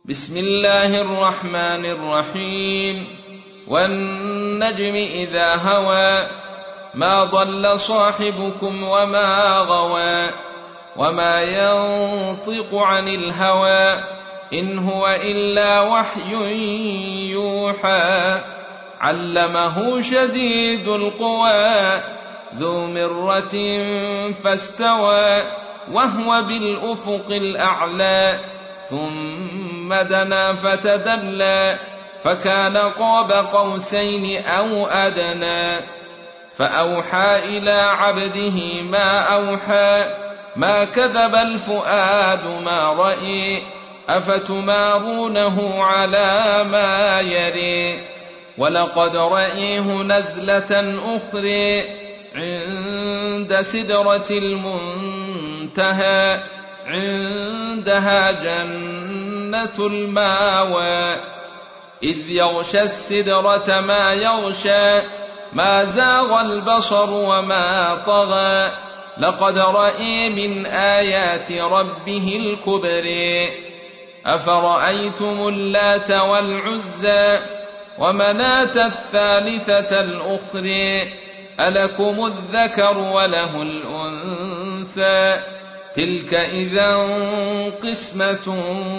بسم الله الرحمن الرحيم. والنجم إذا هوى ما ضل صاحبكم وما غوى وما ينطق عن الهوى إن هو إلا وحي يوحى علمه شديد القوى ذو مرة فاستوى وهو بالأفق الأعلى ثم دنا فتدلى فكان قاب قوسين أو أدنى فأوحى إلى عبده ما أوحى ما كذب الفؤاد ما رأي أفتمارونه على ما يري ولقد رأيه نزلة أخرى عند سدرة المنتهى عندها جنة الماوى إذ يغشى السدرة ما يغشى ما زاغ البصر وما طغى لقد رأى من آيات ربه الكبرى أفرأيتم اللات والعزى ومناة الثالثة الأخرى ألكم الذكر وله الأنثى تلك إذا قسمة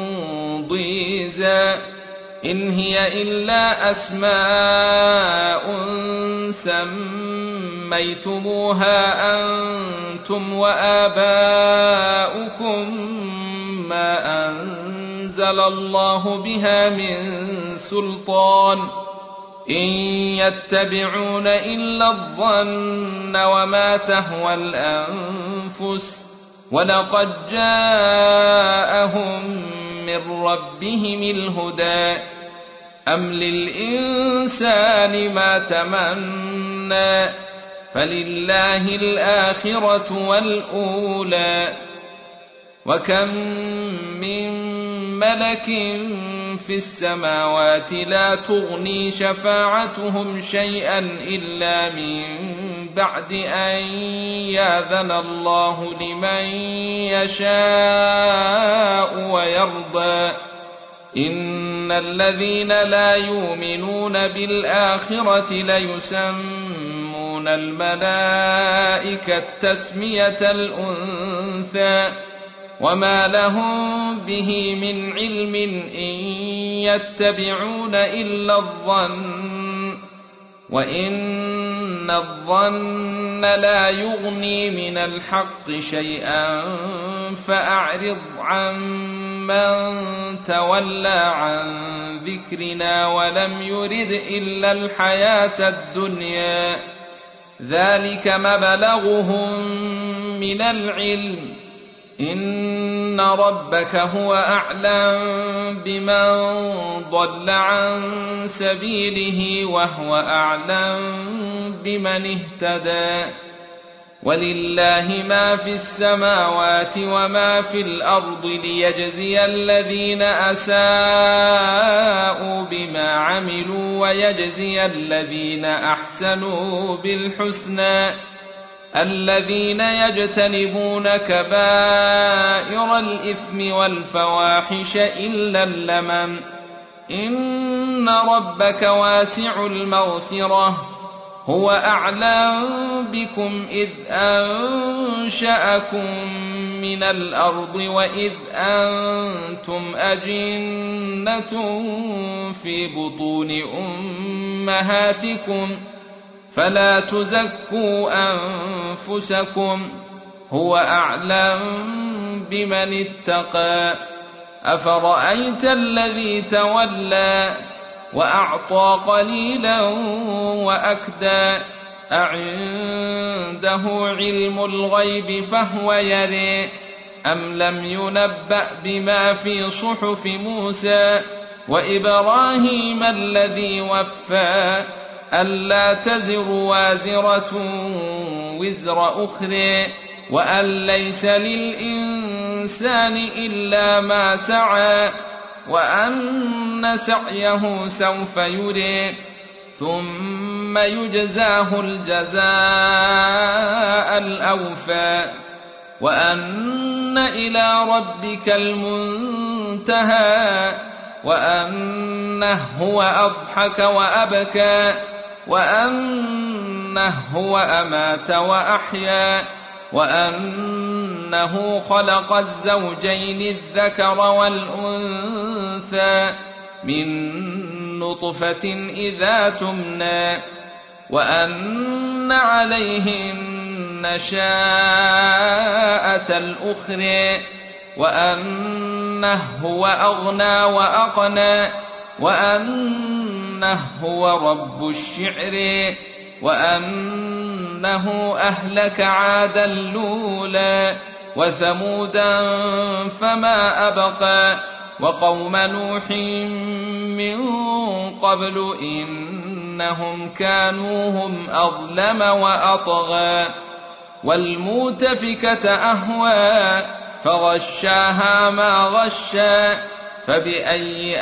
ضيزى إن هي إلا أسماء سميتموها أنتم وآباؤكم ما أنزل الله بها من سلطان إن يتبعون إلا الظن وما تهوى الأنفس ولقد جاءهم من ربهم الهدى أم للإنسان ما تمنى فلله الآخرة والأولى وكم من ملك في السماوات لا تغني شفاعتهم شيئا إلا من بعد أن يأذن الله لمن يشاء ويرضى إن الذين لا يؤمنون بالآخرة ليسمون الملائكة تسمية الأنثى وما لهم به من علم إن يتبعون إلا الظن وإن الظن لا يغني من الحق شيئا فأعرض عن من تولى عن ذكرنا ولم يرد إلا الحياة الدنيا ذلك مبلغهم من العلم إن ربك هو أعلم بمن ضل عن سبيله وهو أعلم بمن اهتدى ولله ما في السماوات وما في الأرض ليجزي الذين أساءوا بما عملوا ويجزي الذين أحسنوا بالحسنى الذين يجتنبون كبائر الإثم والفواحش إلا اللمم إن ربك واسع المغفرة هو أعلم بكم إذ أنشأكم من الأرض وإذ أنتم أجنة في بطون أمهاتكم فلا تزكوا أنفسكم هو أعلم بمن اتقى أفرأيت الذي تولى وأعطى قليلا وأكدى أعنده علم الغيب فهو يرى أم لم ينبأ بما في صحف موسى وإبراهيم الذي وفى ألا تزر وازرة وزر أخرى وأن ليس للإنسان إلا ما سعى وأن سعيه سوف يرى ثم يجزاه الجزاء الأوفى وأن إلى ربك المنتهى وأنه هو أضحك وأبكى وأنه هو أمات وأحيا وأنه خلق الزوجين الذكر والأنثى من نطفة إذا تمنى وأن عليه النشاءة الأخرى وأنه هو أغنى وأقنى وأنه هو رب الشعر وأنه أهلك عادا الأولى وثمودا فما أبقى وقوم نوح من قبل إنهم كانوا هم أظلم وأطغى والمؤتفكة أهوى فغشاها ما غشى فبأي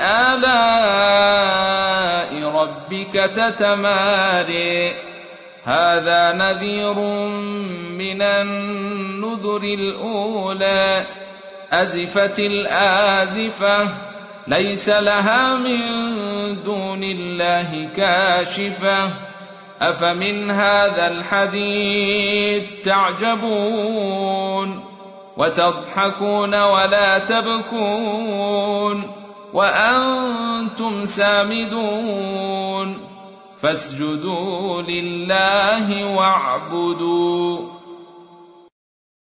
آلاء ربك تتماري هذا نذير من النذر الأولى أزفت الآزفة ليس لها من دون الله كاشفة أفمن هذا الحديث تعجبون وتضحكون ولا تبكون وأنتم سامدون فاسجدوا لله واعبدوا